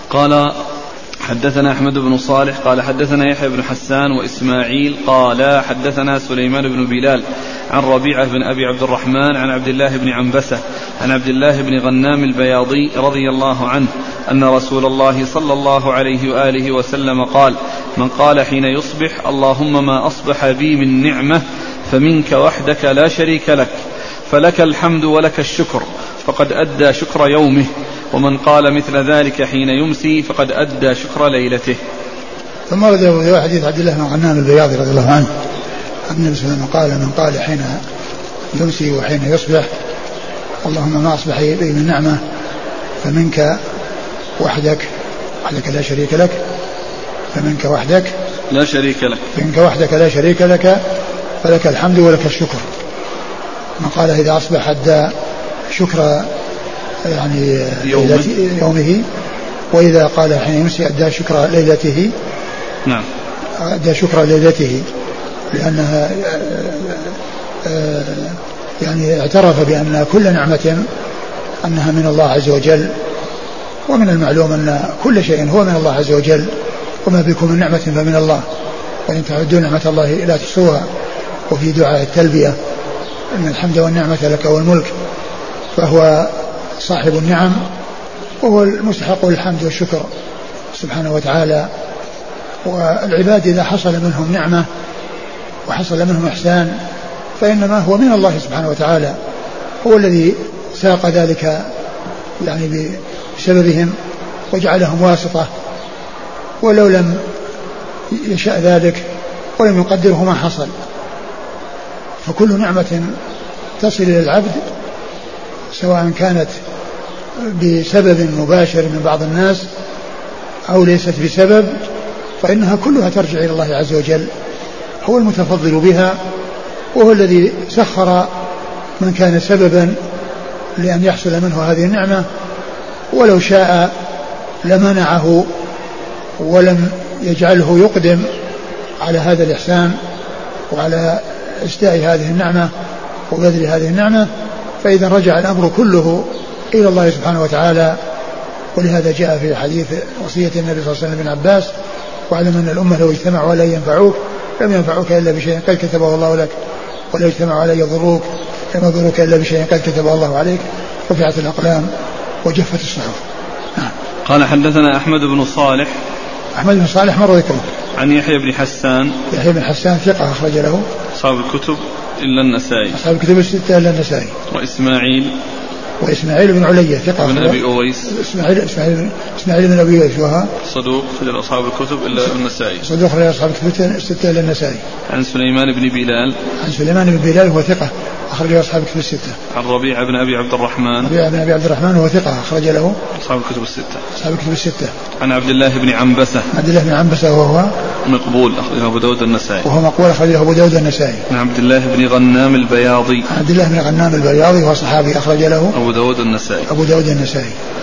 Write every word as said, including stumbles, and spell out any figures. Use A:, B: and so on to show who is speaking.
A: قال حدثنا أحمد بن صالح قال حدثنا يحيى بن حسان وإسماعيل قال حدثنا سليمان بن بلال عن ربيعة بن أبي عبد الرحمن عن عبد الله بن عنبسة عن عبد الله بن غنام البياضي رضي الله عنه أن رسول الله صلى الله عليه وآله وسلم قال: من قال حين يصبح: اللهم ما أصبح بي من نعمة فمنك وحدك لا شريك لك، فلك الحمد ولك الشكر، فقد أدى شكر يومه. ومن قال مثل ذلك حين يمسي فقد أدى شكر ليلته.
B: ثم ورد في حديث عبد الله بن غنام البياضي رضي الله عنه أن النبي صلى الله عليه وسلم قال: من قال حين يمسي وحين يصبح: اللهم ما أصبح بي من نعمة فمنك وحدك وحدك لا شريك لك، فمنك وحدك
A: لا شريك لك
B: فمنك وحدك لا شريك لك، فلك الحمد ولك الشكر. من قال إذا أصبح أدى شكر يعني
A: يومه,
B: يومه وإذا قال حين يمسي أدى شكر ليلته.
A: نعم،
B: أدى شكر ليلته، لأنها يعني اعترف بأن كل نعمة أنها من الله عز وجل، ومن المعلوم أن كل شيء هو من الله عز وجل، وما بكم من نعمة فمن الله، وإن تعدوا نعمة الله لا تحصوها. وفي دعاء التلبية: إن الحمد والنعمة لك والملك، فهو صاحب النعم وهو المستحق للحمد والشكر سبحانه وتعالى. والعباد إذا حصل منهم نعمة وحصل منهم إحسان فإنما هو من الله سبحانه وتعالى، هو الذي ساق ذلك يعني بسببهم وجعلهم واسطة، ولو لم يشاء ذلك ولم يقدره ما حصل. فكل نعمة تصل إلى العبد سواء كانت بسبب مباشر من بعض الناس أو ليست بسبب، فإنها كلها ترجع إلى الله عز وجل، هو المتفضل بها، وهو الذي سخر من كان سببا لأن يحصل منه هذه النعمة، ولو شاء لمنعه ولم يجعله يقدم على هذا الإحسان وعلى استاء هذه النعمة وبذل هذه النعمة. فإذا رجع الأمر كله إلى الله سبحانه وتعالى. ولهذا جاء في حديث وصية النبي صلى الله عليه وسلم بن عباس: واعلم أن الأمة لو اجتمعوا على ينفعوك لم ينفعوك إلا بشيء قد كتبه الله لك، ولو اجتمعوا على يضروك لم يضروك إلا بشيء قد كتبه الله عليك، رفعت الأقلام وجفت الصحف. نعم.
A: قال حدثنا أحمد بن صالح.
B: أحمد بن صالح مر ذكره.
A: عن يحيى بن حسان.
B: يحيى بن حسان ثقة أخرج له
A: أصحاب الكتب إلا النسائي.
B: أصحاب الكتب الستة إلا النسائي.
A: وإسماعيل.
B: وإسماعيل بن علية ثقة
A: بن أبي أويس.
B: إسماعيل إسماعيل إسماعيل بن أبي أويس وها
A: صدوق خرج أصحاب الكتب إلا النسائي.
B: صدوق خرج أصحاب الكتب الستة إلا النسائي.
A: عن سليمان بن بلال.
B: عن سليمان بن بلال هو ثقة أخرج له أصحاب الكتب الستة.
A: عن ربيعة بن أبي عبد الرحمن.
B: ربيعة بن أبي عبد الرحمن هو ثقة أخرج له
A: أصحاب الكتب الستة.
B: أصحاب الكتب الستة.
A: عن عبد الله بن عنبسة.
B: عبد الله بن عنبسة وهو
A: مقبول أخرجه أبو داود النسائي.
B: وهو مقبول أخرجه أبو داود النسائي.
A: عن عبد الله بن غنام البياضي.
B: عبد الله بن غنام البياضي وهو صحابي أخرج له
A: أبو داود النسائي.
B: أبو داود النسائي.